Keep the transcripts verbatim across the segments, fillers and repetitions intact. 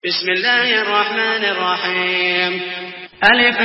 بسم الله الرحمن الرحيم. ألف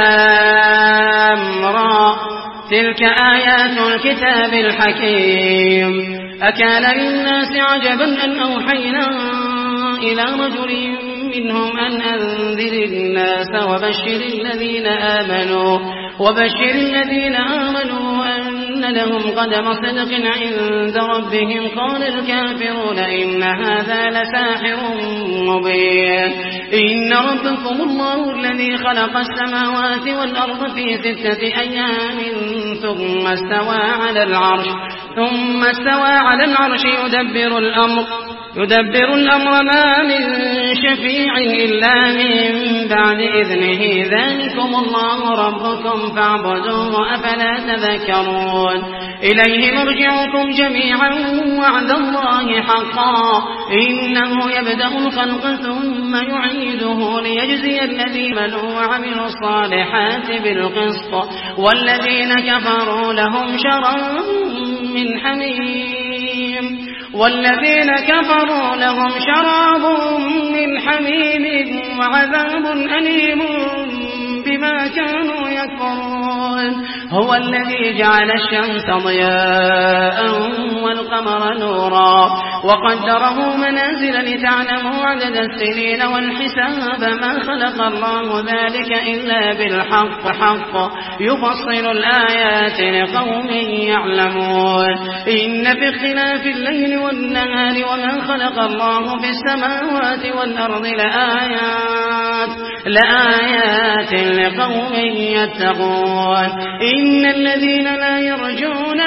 لام را، تلك آيات الكتاب الحكيم. أكان للناس عجبا أن أوحينا إلى رجل منهم أن أنذر الناس وبشر الذين آمنوا وبشر الذين آمنوا أن لهم قدم صدق عند ربهم. قال الكافرون إن هذا لساحر مبين. إن ربكم الله الذي خلق السماوات والأرض في ستة أيام ثم استوى على العرش ثم استوى على العرش يدبر الأمر يدبر الأمر ما من شفيع إلا من بعد إذنه. ذلكم الله ربكم فاعبدوه أفلا تذكرون. إليه مرجعكم جميعا وعد الله حقا إنه يبدأ الخلق ثم يعيده ليجزي الذين آمنوا وعملوا الصالحات بالقسط والذين كفروا لهم شراب من حميم والذين كفروا لهم شراب من حميم وعذاب أليم بما كانوا يكفرون. هو الذي جعل الشمس ضياء والقمر نورا وقدره منازل لتعلموا عدد السنين والحساب. ما خلق الله ذلك إلا بالحق حق يفصل الآيات لقوم يعلمون. إن في اختلاف الليل والنهار وما خلق الله في السماوات والأرض لآيات لآيات لقوم يتقون. إن الذين لا يرجون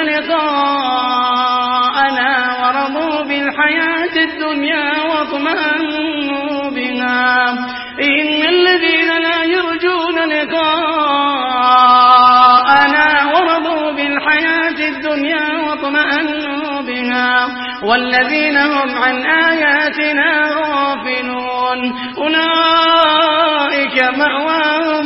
لقاءنا ورضوا بالحياة الدنيا واطمأنوا بها إن الذين لا يرجون لقاءنا ورضوا بالحياة الدنيا واطمأنوا بها والذين هم عن آياتنا غافلون أولئك مأواهم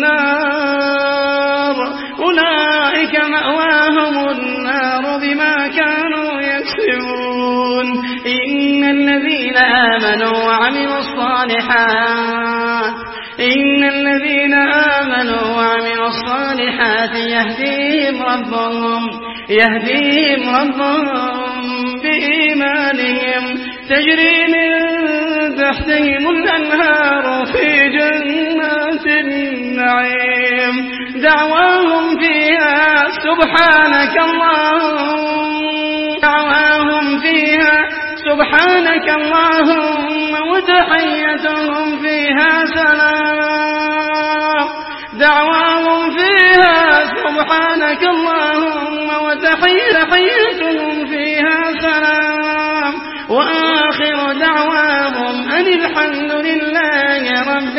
النار أولئك مأواهم النار بما كانوا يكسبون. إن الذين آمنوا وعملوا الصالحات إن الذين آمنوا وعملوا الصالحات يهديهم ربهم يهديهم ربهم بإيمانهم تجري من تحتهم الأنهار في جنات النعيم. دعواهم فيها سبحانك اللهم دعواهم فيها سبحانك اللهم وتحيتهم فيها سلام دعواهم فيها سبحانك اللهم وتحيتهم فيها سلام وآخر دعواهم أن الحمد لله رب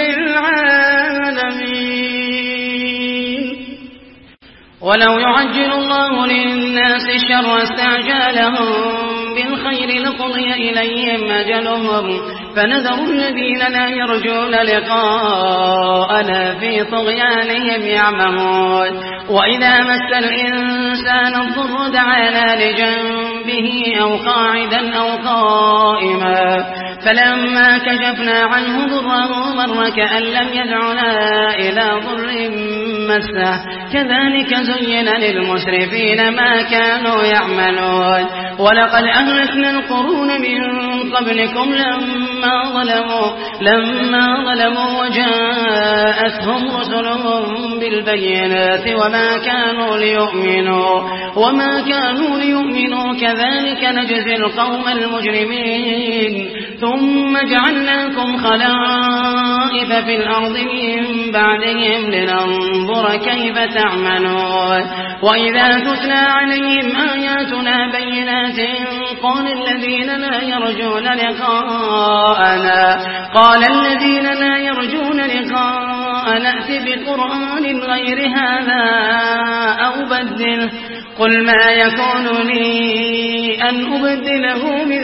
العالمين. ولو يعجل الله للناس الشر استعجالهم بالخير لقضي إليهم أجلهم فنذر الذين لا يرجون لقاءنا في طغيانهم يعمهون. وإذا مس الإنسان الضر دعانا لجنبه أو قاعدا أو قائما فلما كشفنا عنه ضره مر كأن لم يدعنا إلى ضر مسه كذلك زين للمسرفين ما كانوا يعملون. ولقد أهلكنا القرون من قبلكم لما ظلموا لما ظلموا وجاءتهم رسلهم بالبينات وما كانوا ليؤمنوا وما كانوا ليؤمنوا كذلك نجزي القوم المجرمين. ثم جعلناكم خلائف في الأرض من بعدهم لننظر كيف تعملون. وإذا تتلى عليهم آياتنا بينات قال الذين لا يرجون لقاءنا قال الذين لا يرجون لقاءنا ائت بقرآن غير هذا أو بدله قل ما يكون لي أن أبدله من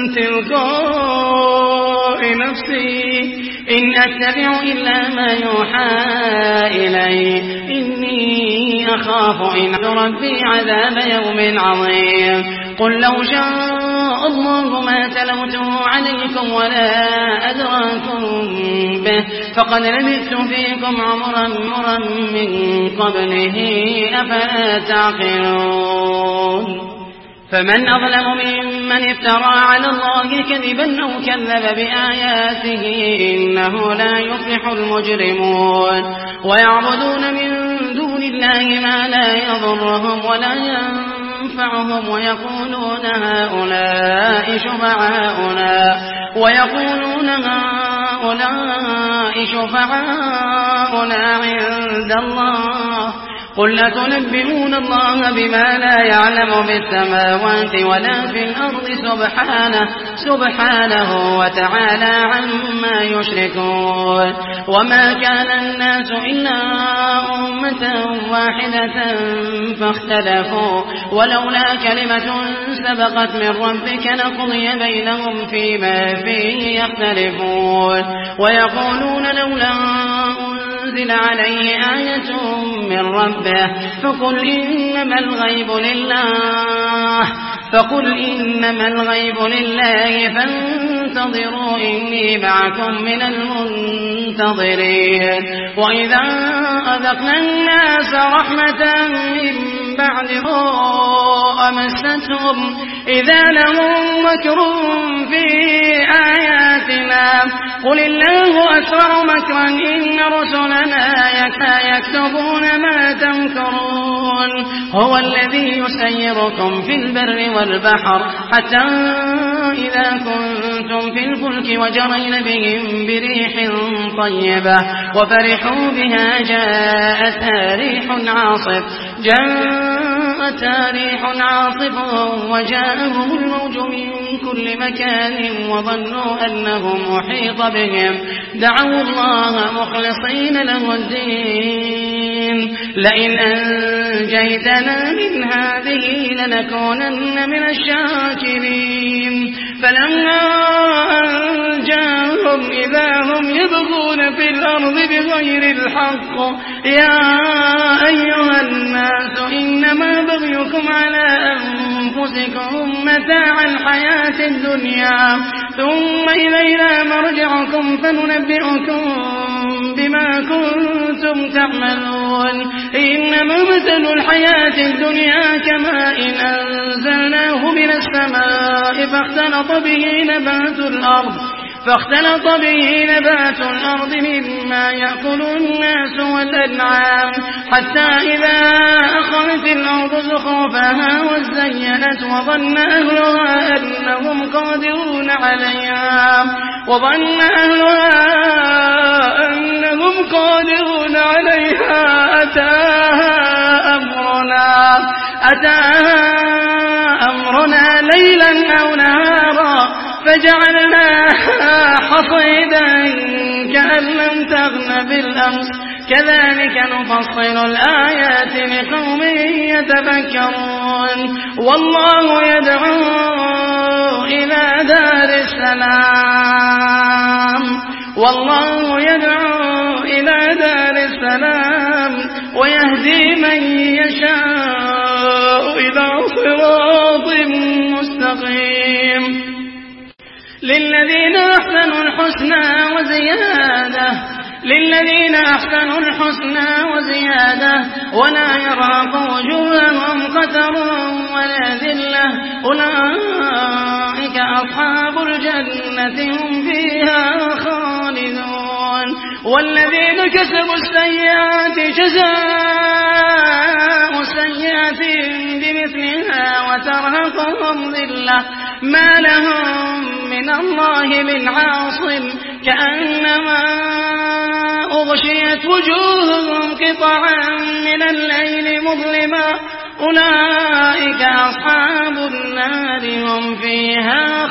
تلقاء نفسي إن أتبع إلا ما يوحى إلي إني أخاف إن ربي عذاب يوم عظيم. قل لو شاء الله ما تلوته عليكم ولا أدراكم به فقد لبثت فيكم عمرا مرا من قبله أفلا تعقلون فمن أظلم ممن افترى على الله كذبا أو كذب بآياته إنه لا يفلح المجرمون ويعبدون من دون الله ما لا يضرهم ولا ينفعهم ويقولون هؤلاء شفعاؤنا ويقولون هؤلاء شفعاؤنا عند الله قل أتنبئون الله بما لا يعلم في السماوات ولا في الأرض سبحانه سبحانه وتعالى عما يشركون وما كان الناس إلا أمة واحدة فاختلفوا ولولا كلمة سبقت من ربك لقضي بينهم فيما فيه يختلفون ويقولون لولا أنزل عليه آية من ربه فقل إنما الغيب لله فقل إنما الغيب لله فانتظروا إني معكم من المنتظرين وإذا أذقنا الناس رحمة من بعد ضراء مستهم إذا لهم مكر في آياتنا قل الله أسرع مكرا إن رسلنا يكتبون ما تمكرون هو الذي يسيركم في البر والبحر حتى إذا كنتم في الفلك وجرين بهم بريح طيبة وفرحوا بها جاءتها ريح عاصف جاءتها ريح عاصف وجاءهم الموج من كل مكان وظنوا أنهم محيط بهم دعوا الله مخلصين له الدين لئن أنجيتنا من هذه لنكونن من الشاكرين فلما أنجاهم إذا هم يبغون في الأرض بغير الحق يا أيها الناس إنما بغيكم على أنفسكم متاع الحياة الدنيا ثم إلينا مرجعكم فننبئكم بما كنتم تعملون إنما مثل الحياة الدنيا كماء أنزلناه من السماء فاختلط به نبات الأرض فاختلط به نبات الأرض مما يأكل الناس والأنعام حتى إذا أخذت الأرض زخرفها وزينت وظن أهلها أنهم قادرون عليها وظن أهلها أنهم قادرون عليها أتاها أمرنا أتاها أمرنا ليلا أو نهارا فجعلناها حصيدا كأن لم تغن بالأمس كذلك نفصل الآيات لقوم يتفكرون والله يدعو إلى دار السلام والله يدعو إلى دار السلام ويهدي من يشاء إلى صراط مستقيم للذين أحسنوا الحسنى وزيادة للذين أحسنوا الحسنى وزيادة ولا يرهق وجوههم قتر ولا ذلة أولئك أصحاب الجنة هم فيها خالدون والذين كسبوا السيئات جزاء سيئة بمثلها وترهقهم ذلة ما لهم من الله من عاصم كأنما أغشيت وجوههم قطعا من الليل مظلما أولئك أصحاب النار هم فيها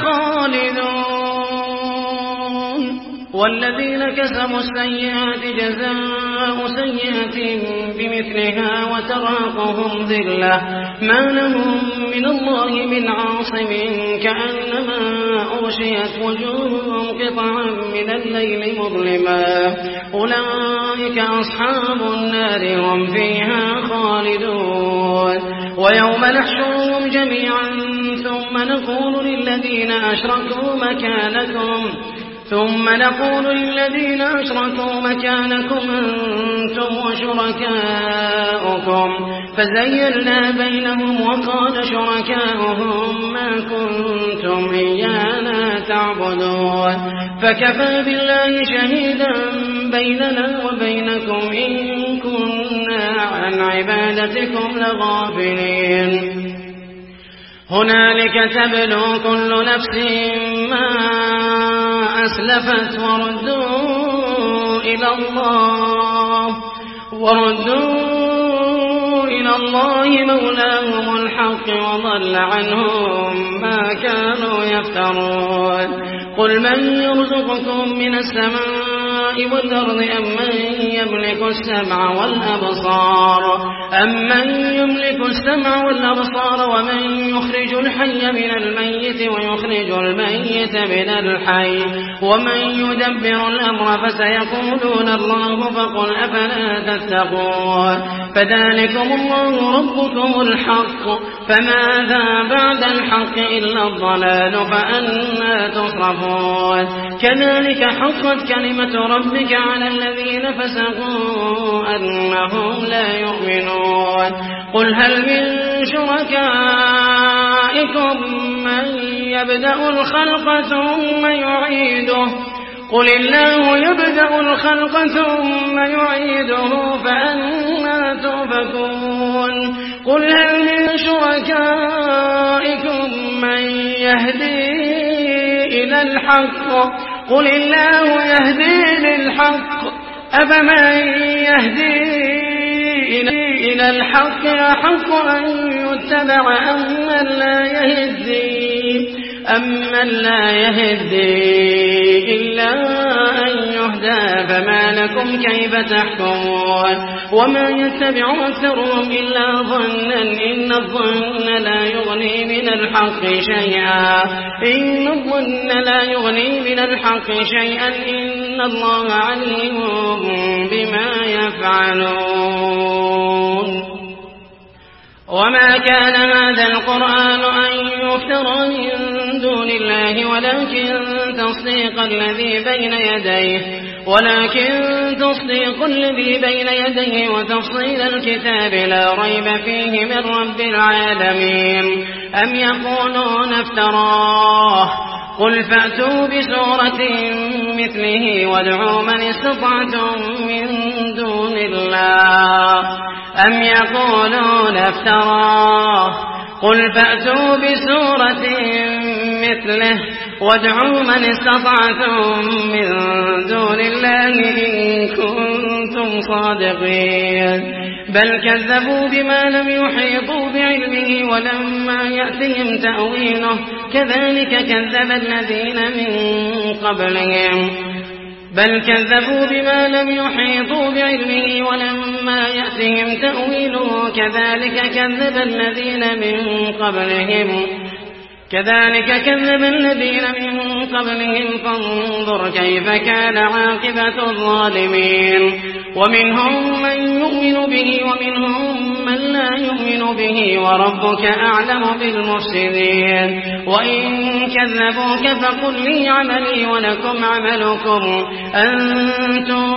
خالدون والذين كسبوا السيئات جزاء سيئة بمثلها وترهقهم ذلة ما لهم من الله من عاصم كأنما أغشيت وجوههم قطعا من الليل مظلما أولئك أصحاب النار هم فيها خالدون ويوم نحشرهم جميعا ثم نقول للذين أشركوا مكانكم ثم نقول للذين أشركوا مكانكم أنتم وشركاؤكم فزيّلنا بينهم وقال شركاؤهم ما كنتم إيانا تعبدون فكفى بالله شهيدا بيننا وبينكم إن كنا عن عبادتكم لغافلين هنالك تبلو كل نفس ما أسلفت وردوا إلى الله وردوا إلى الله مولاهم الحق وضل عنهم ما كانوا يفترون قل من يرزقكم من السماء والأرض أم من يملك السمع والأبصار أم من يملك السمع والأبصار ومن يخرج الحي من الميت ويخرج الميت من الحي ومن يدبر الأمر فسيقولون الله فقل أفلا تتقون فذلكم الله ربكم الحق فماذا بعد الحق إلا الضلال فأنا تصرفون كذلك حقت كلمة ربك على الذين فسقوا أنهم لا يؤمنون قل هل من شركائكم من يبدأ الخلق ثم يعيده قل الله يبدأ الخلق ثم يعيده فأنا تؤفكون قل هل من شركائكم من يهدي إلى الحق قل الله يهدي للحق أفمن يهدي إلى الحق أحق أن يتبع أم من لا يهدي أمن لا يهدي إلا أن يهدى فما لكم كيف تحكمون وما يتبع أكثرهم إلا ظنا إن الظن لا يغني من الحق شيئا إن الظن لا يغني من الحق شيئا إن الله عليم بما يفعلون وما كان هذا القرآن أن يفترى من دون الله ولكن تصديق الذي بين يديه ولكن تصديق الذي بين يديه وتفصيل الكتاب لا ريب فيه من رب العالمين أم يقولون افتراه قل فأتوا بسورة مثله وادعوا من استطعتم من دون الله أم يقولون افتراه قل فأتوا بسورة مثله وادعوا من استطعتم من دون الله إن كنتم صادقين بل كذبوا بما لم يحيطوا بعلمه ولما يأتهم تأويله كذلك كذب الذين من قبلهم بل كذبوا بما لم يحيطوا بعلمه ولما يأتهم تأويله كذلك كذب الذين من قبلهم كذلك كذب الذين من قبلهم فانظر كيف كان عاقبة الظالمين ومنهم من يؤمن به ومنهم من لا يؤمن به وربك أعلم بالمفسدين وإن كذبوك فقل لي عملي ولكم عملكم أنتم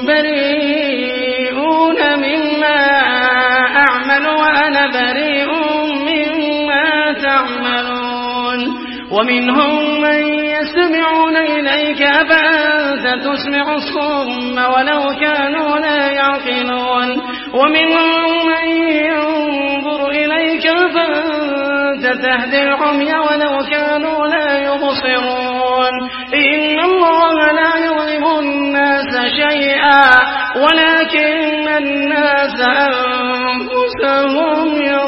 بريئون مما أعمل وأنا بريء مما تعملون ومنهم من يستمعون إليك أفأنت تسمع الصم ولو كانوا لا يعقلون ومنهم من ينظر إليك أفأنت تهدي العمي ولو كانوا لا يبصرون إن الله لا يظلم الناس شيئا ولكن الناس أنفسهم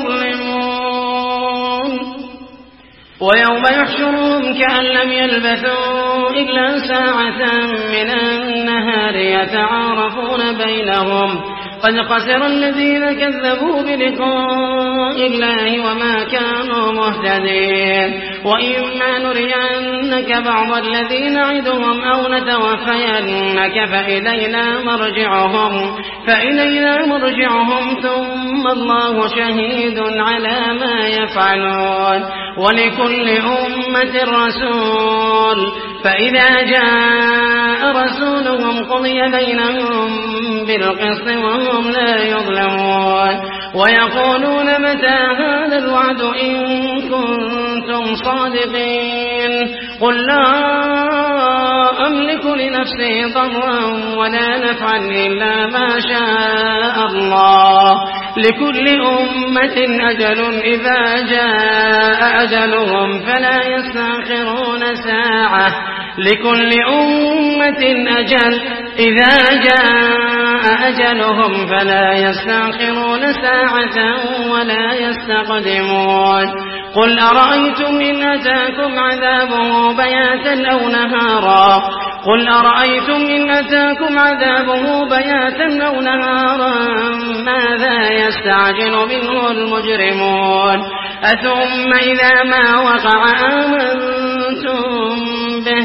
يظلمون ويوم يحشرهم كأن لم يلبثوا إلا ساعة من النهار يتعارفون بينهم قد خسر الذين كذبوا بلقاء الله وما كانوا مهتدين وإما نرينك بعض الذين نعدهم أو نتوفينك فإلينا مرجعهم فإلينا مرجعهم ثم الله شهيد على ما يفعلون ولكل أمة رسول فإذا جاء رسولهم قضي بينهم بالقسط وهم لا يظلمون ويقولون متى هذا الوعد إن كنتم صادقين قل لا أملك لنفسي ضرا ولا نفعا إلا ما شاء الله لكل أمة أجل إذا جاء أجلهم فلا يستأخرون ساعة لكل أمة أجل إذا جاء أجلهم فلا يستأخرون ساعة ولا يستقدمون قل أرأيتم إن أتاكم عذابه بياتا أو نهارا قل أرأيتم إن أتاكم عذابه بياتا أو نهارا ماذا يستعجل منه المجرمون أثم إذا ما وقع آمنتم به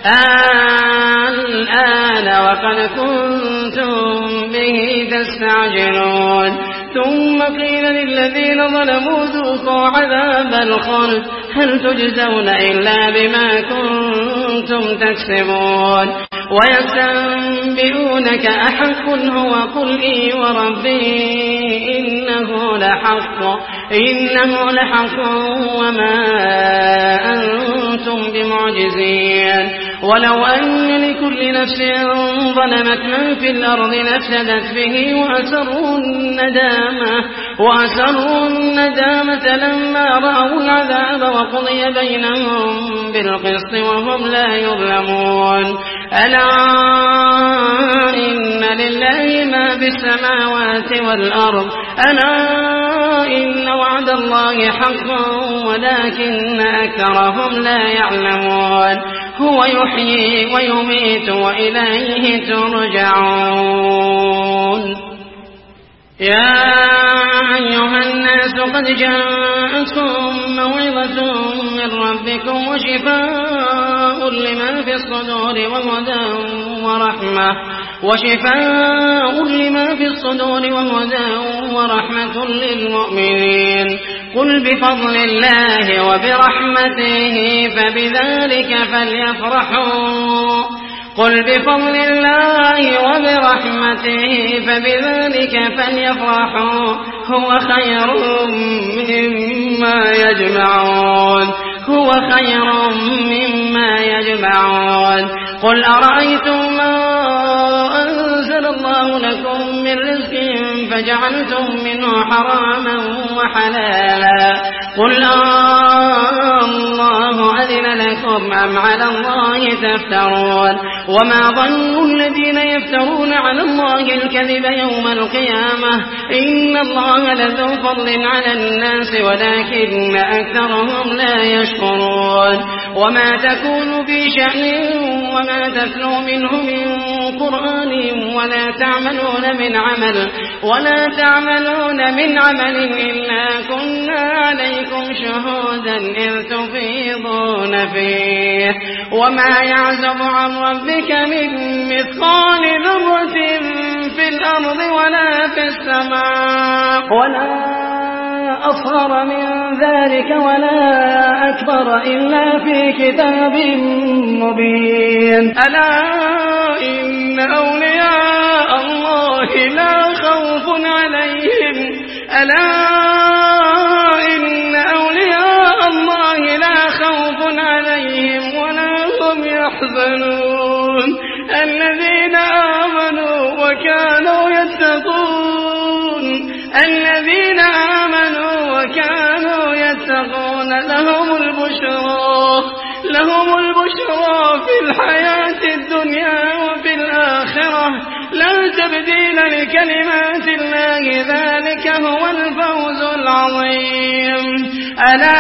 الآن وقد كنتم به تستعجلون ثم قيل للذين ظلموا ذوقوا عذاب الخلد هل تجزون إلا بما كنتم تكسبون ويستنبئونك أحق هو قل إي وربي إنه لحق إنه لحق وما أنتم بمعجزين ولو أن لكل نفس ظلمت من في الأرض لافسدت به وأسروا الندامة وأسروا الندامة لما رأوا العذاب وقضي بينهم بالقسط وهم لا يظلمون ألا إن لله ما في السماوات والأرض ألا إن وعد الله حق ولكن أكثرهم لا يعلمون هو يحيي ويميت وإليه ترجعون يا أيها الناس قد جاءتكم موعظة من ربكم وشفاء لما في الصدور وهدى ورحمة وشفاء لما في الصدور وهدى ورحمة للمؤمنين قل بفضل الله وبرحمته فبذلك فليفرحوا قل بفضل الله وبرحمته فبذلك فليفرحوا هو خير مما يجمعون هو خير مما يجمعون قل أرأيتم ما أنزل الله لكم من رزق فجعلتم منه حراما وحلالا قل الله أذن لكم أم على الله تفترون وما ظن الذين يفترون على الله الكذب يوم القيامة إن الله لذو فضل على الناس ولكن أكثرهم لا يشكرون وما تكون في شأن وما تتلو منه من قرآن ولا تعملون من عمل ولا تعملون من عمل إلا كنا عليكم شهودا إذ تفيضون فيه وما يعزب عن ربك من مثقال ذرة في الأرض ولا في السماء ولا أصغر من ذلك ولا أكبر إلا في كتاب مبين ألا إن أولياء الله لا خوف عليهم ألا إن أولياء الله لا خوف عليهم ولا هم يحزنون الذين آمنوا وكانوا يتقون الذين آمنوا وكانوا يتقون لهم البشرى لهم البشرى في الحياة الدنيا وفي الآخرة لا تبديل لكلمات الله ذلك هو الفوز العظيم ألا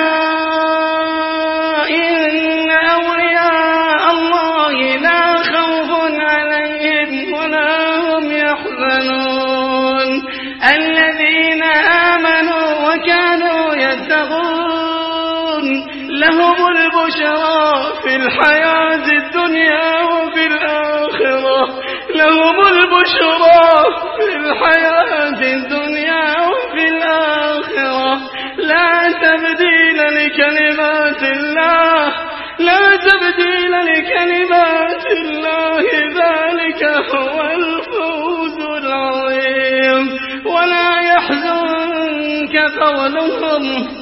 إن أولياء الله لا خوف عليهم ولا هم يحزنون وكانوا يتقون لهم البشرى في الحياة الدنيا وفي الآخرة لهم البشرى في الحياة الدنيا وفي الآخرة لا تبديل لكلمات الله لا تبديل لكلمات الله ذلك هو الفوز العظيم ولا يحزنك قولهم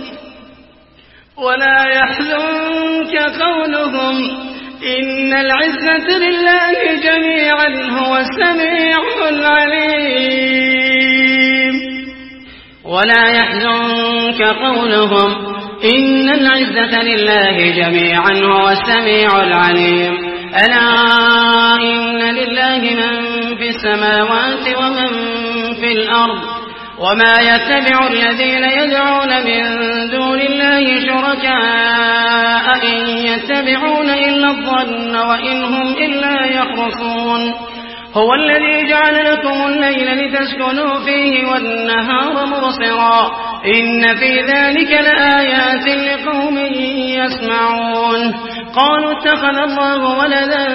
ولا يحزنك قولهم إن العزة لله جميعا هو السميع العليم ولا يحزنك قولهم إن العزة لله جميعا هو السميع العليم ألا إن لله من في السماوات ومن في الأرض وما يتبع الذين يدعون من دون الله شركاء إن يتبعون إلا الظن وإن هم إلا يخرصون هو الذي جعل لكم الليل لتسكنوا فيه والنهار مبصرا إن في ذلك لآيات لقوم يسمعون قالوا اتخذ الله ولدا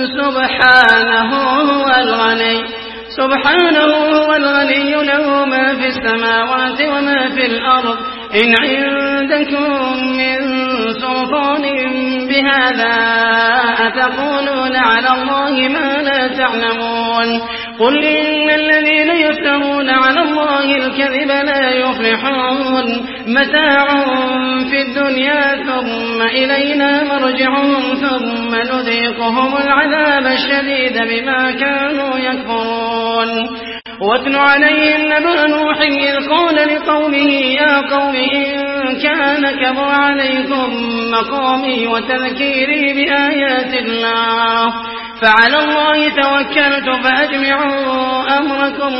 سبحانه هو الغني سبحانه هو الغني له ما في السماوات وما في الأرض إن عندكم من سلطان بهذا أتقولون على الله ما لا تعلمون قل إن الذين يفترون على الله الكذب لا يفلحون متاع في الدنيا ثم إلينا مرجعهم ثم نذيقهم العذاب الشديد بما كانوا يكفرون واتل عليهم نبأ نوح إذ قال لقومه يا قوم إن كان كبر عليكم مقامي وتذكيري بآيات الله فعلى الله توكلت فأجمعوا أمركم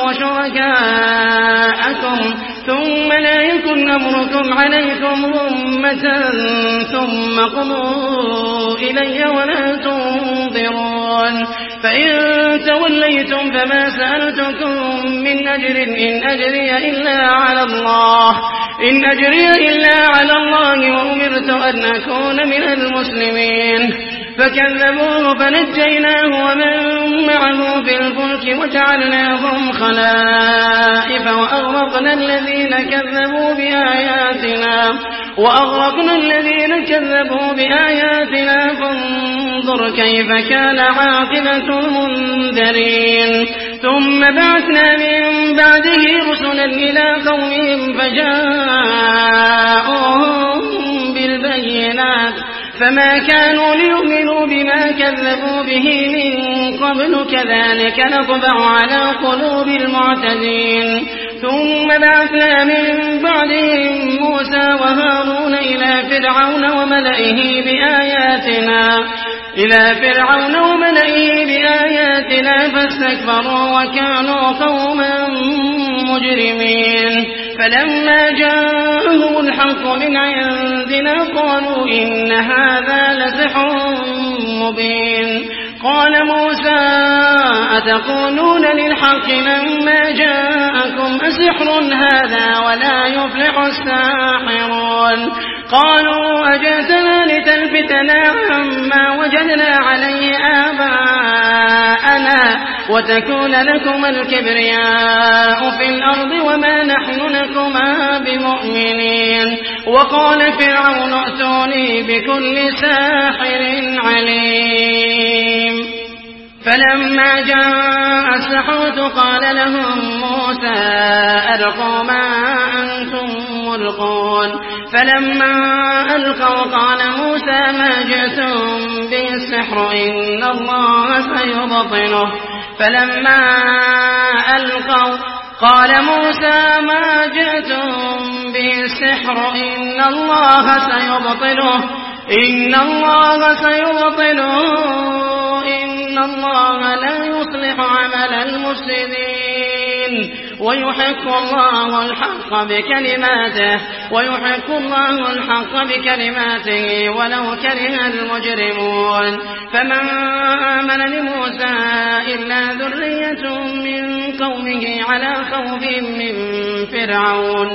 وشركاءكم ثم لا يكن أمركم عليكم غمة ثم قضوا إلي ولا تنظرون فإن توليتم فما سألتكم من أجر إن أجري إلا على الله إن أجري إلا على الله وأمرت أن أكون من المسلمين فكذبوه فنجيناه ومن معه في الفلك وجعلناهم خلائف وأغرقنا الذين كذبوا بآياتنا وأغرقنا الذين كذبوا بآياتنا فانظر كيف كان عاقبة المنذرين ثم بعثنا من بعده رسلا إلى قومهم فجاءوهم بالبينات فما كانوا ليؤمنوا بما كذبوا به من قبل كذلك نطبع على قلوب المعتدين ثم بعثنا من بعدهم موسى وهارون إلى فرعون وملئه بآياتنا إلى فرعون وملئه بآياتنا فاستكبروا وكانوا قوما مجرمين فلما جاءهم الحق من عندنا قالوا إن هذا لسحر مبين قال موسى أتقولون للحق لما جاءكم أسحر هذا ولا يفلح الساحرون قالوا أجئتنا لتلفتنا عما وجدنا عليه آباءنا وتكون لكما الكبرياء في الأرض وما نحن لكما بمؤمنين وقال فرعون ائتوني بكل ساحر عليم فلما جاء السحرة قال لهم موسى ألقوا ما أنتم ملقون فلما ألقوا قال موسى ما جئتم به السحر إن الله سيبطله فلما ألقوا قال موسى ما جئتم به السحر إن الله سيبطله إن الله سيبطله إن الله لا يصلح عمل المفسدين ويحق الله الحق بكلماته ويحق الله الحق بكلماته ولو كره المجرمون فما آمن لموسى إلا ذرية من قومه على خوف من فرعون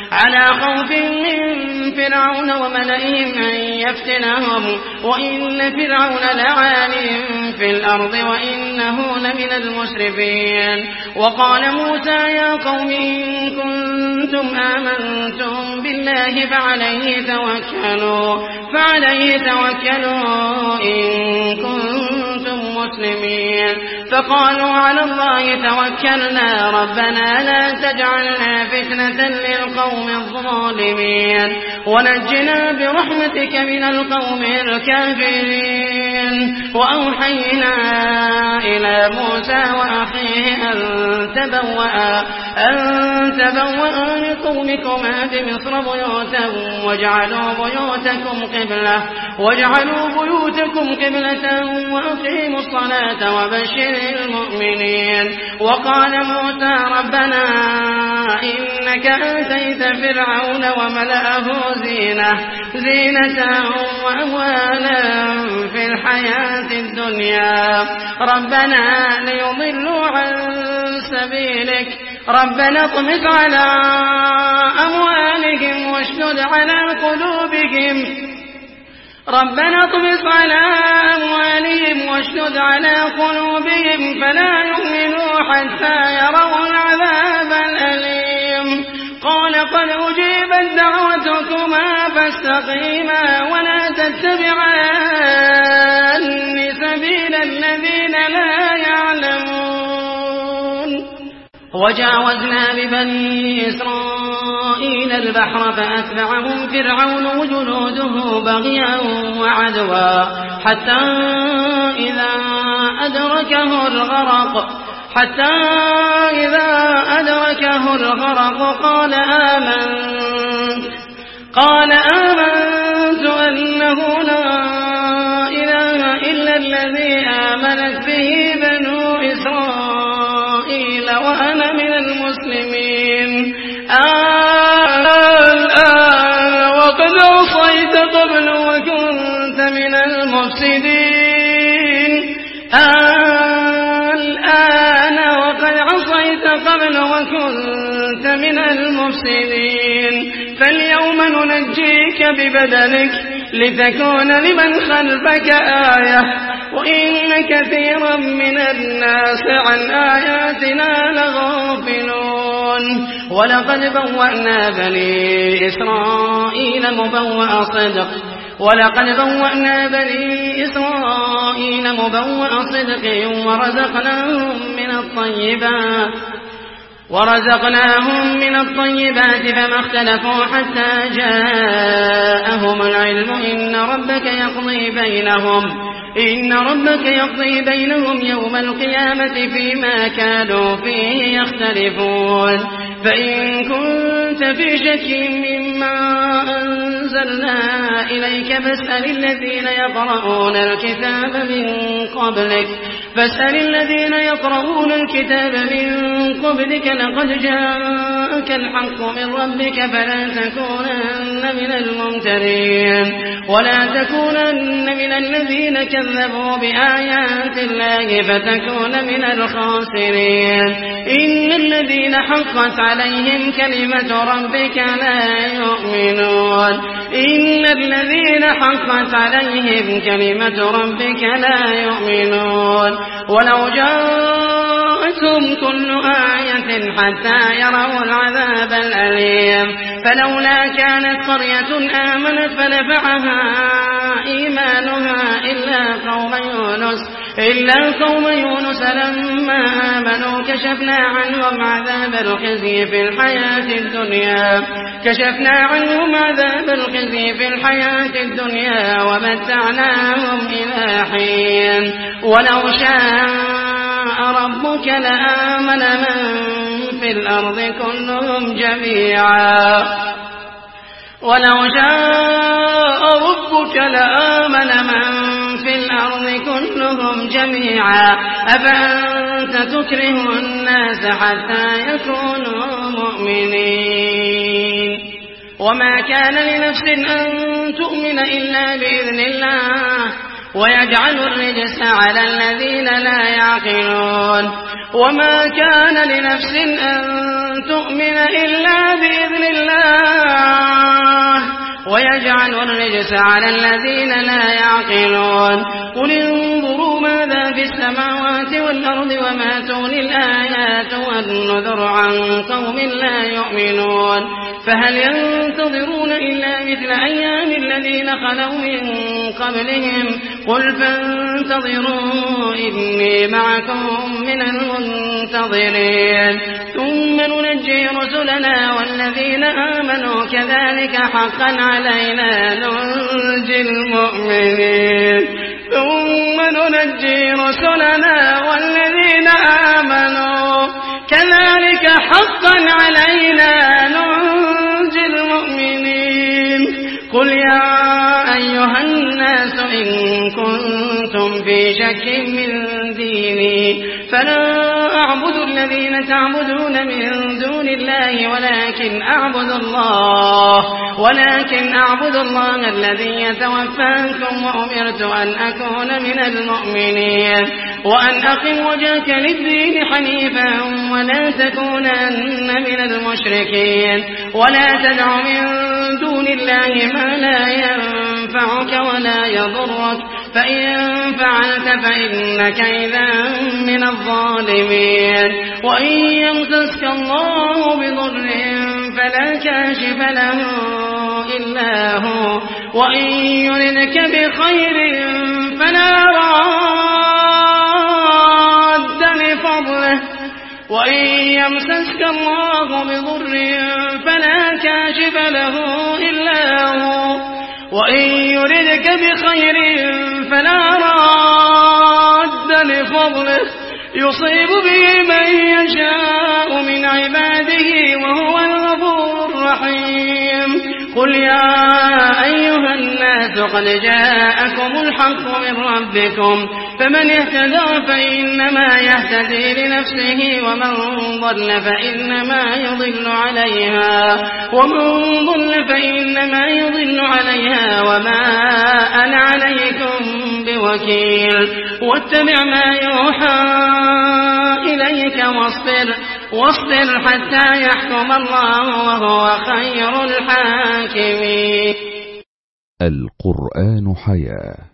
على خوف من فرعون وملئهم أن يفتنهم وإن فرعون لعال في الأرض وإنه لمن المسرفين. وقال موسى يا قوم إن كنتم آمنتم بالله فعليه توكلوا فعليه توكلوا إن كنتم مسلمين. فقالوا على الله توكلنا ربنا لا تجعلنا فتنة للقوم الظالمين ونجنا برحمتك من القوم الكافرين. وأوحينا إلى موسى وأخيه أن تبوأ أن تبوأ لقومكما بمصر بيوتا واجعلوا بيوتكم قبلة واجعلوا بيوتكم قبلة وأقيموا الصلاة وبشر المؤمنين. وقال موسى ربنا إنك آتيت فرعون وملأه زينة زينة وأموالا في الحياة الدنيا ربنا ليضلوا عن سبيلك ربنا اطمس على أموالهم واشدد على قلوبهم ربنا اطمس على أموالهم واشدد على قلوبهم فلا يؤمنوا حتى يروا العذاب الأليم. قال قد أجيبت دعوتكما فاستقيما ولا تتبعان سبيل الذين لا يعلمون. وجاوزنا ببني إسرائيل البحر فأتبعهم فرعون وجنوده بغيا وعدوا حتى إذا أدركه الغرق حتى إذا أدركه الغرق قال آمنت قال آمنت أنه لا إله إلا الذي آمنت به بنو إسرائيل وأنا من المسلمين. الآن وقد عصيت قبل وكنت من المفسدين الآن وقد عصيت قبل وكنت من المفسدين. فاليوم ننجيك ببدنك لتكون لمن خلفك آية وإن كثيرا من الناس عن آياتنا لغافلون. ولقد بوأنا بني إسرائيل مبوأ صدق ولقد بوأنا بني إسرائيل مبوأ صدق ورزقناهم من الطيبات ورزقناهم من الطيبات فما اختلفوا حتى جاءهم العلم إن ربك يقضي بينهم إن ربك يقضي بينهم يوم القيامة فيما كانوا فيه يختلفون. فإن كنت في شك مما أنزلنا إليك فاسأل الذين يقرؤون الكتاب من قبلك فاسأل الذين يقرؤون الكتاب من قبلك لقد جاءك الحق من ربك فلا تكونن من الممترين ولا تكونن من الذين كذبوا بآيات الله فتكون من الخاسرين. إن الذين حقت عليهم كلمة ربك لا يؤمنون إن الذين حقت عليهم كلمة ربك لا يؤمنون. ولو جاءتهم كل آية حتى يروا العذاب الأليم فلولا كانت قرية آمنت فنفعها إيمانها إلا قوم يونس إلا قوم يونس لما آمنوا كشفنا عنهم عذاب الخزي في الحياة الدنيا كشفنا عنهم عذاب الخزي في الحياة الدنيا ومتعناهم إلى حين. ولو شاء ربك لآمن من في الأرض كلهم جميعا ولو شاء ربك لآمن من في الأرض كلهم جميعا أفأنت تكره الناس حتى يكونوا مؤمنين. وما كان لنفس أن تؤمن إلا بإذن الله ويجعل الرجس على الذين لا يعقلون وما كان لنفس أن تؤمن إلا بإذن الله ويجعل الرجس على الذين لا يعقلون قل انظروا ماذا في السماوات والأرض وما تغني الآيات والنذر عن قوم لا يؤمنون فهل ينتظرون إلا مثل أيام الذين خلوا من قبلهم قل فانتظروا إني معكم من المنتظرين ثم ننجي رسلنا والذين آمنوا كذلك حقا علينا ننجي المؤمنين ثم ننجي رسلنا والذين آمنوا كذلك حقا علينا ننجي المؤمنين قل يا أيها الناس إن كنتم في شك من ديني فلا أعبد الذين تعبدون من دون الله ولكن أعبد الله ولكن أعبد الله الذي يتوفاكم وأمرت أن أكون من المؤمنين وأن أقم وجهك للدين حنيفا ولا تكونن من المشركين ولا تدع من دون الله ما لا ينفعك ولا يضرك فإن فعلت فإنك إذا من الظالمين وإن يمسسك الله بضر فلا كاشف له إلا هو وإن يردك بخير فلا راد لفضله وإن يمسسك الله بضر فلا كاشف له إلا هو وإن يردك بخير فلا راد لفضله يصيب به من يشاء من عباده وهو الغفور الرحيم قل يا أيها الناس قد جاءكم الحق من ربكم فمن اهتدى فإنما يهتدي لنفسه ومن ضل فإنما يضل عليها ومن ضل فإنما يضل عليها وما أنا عليكم بوكيل واتبع ما يوحى إليك واصبر واصبر حتى يحكم الله وهو خير الحاكمين. القرآن حياة.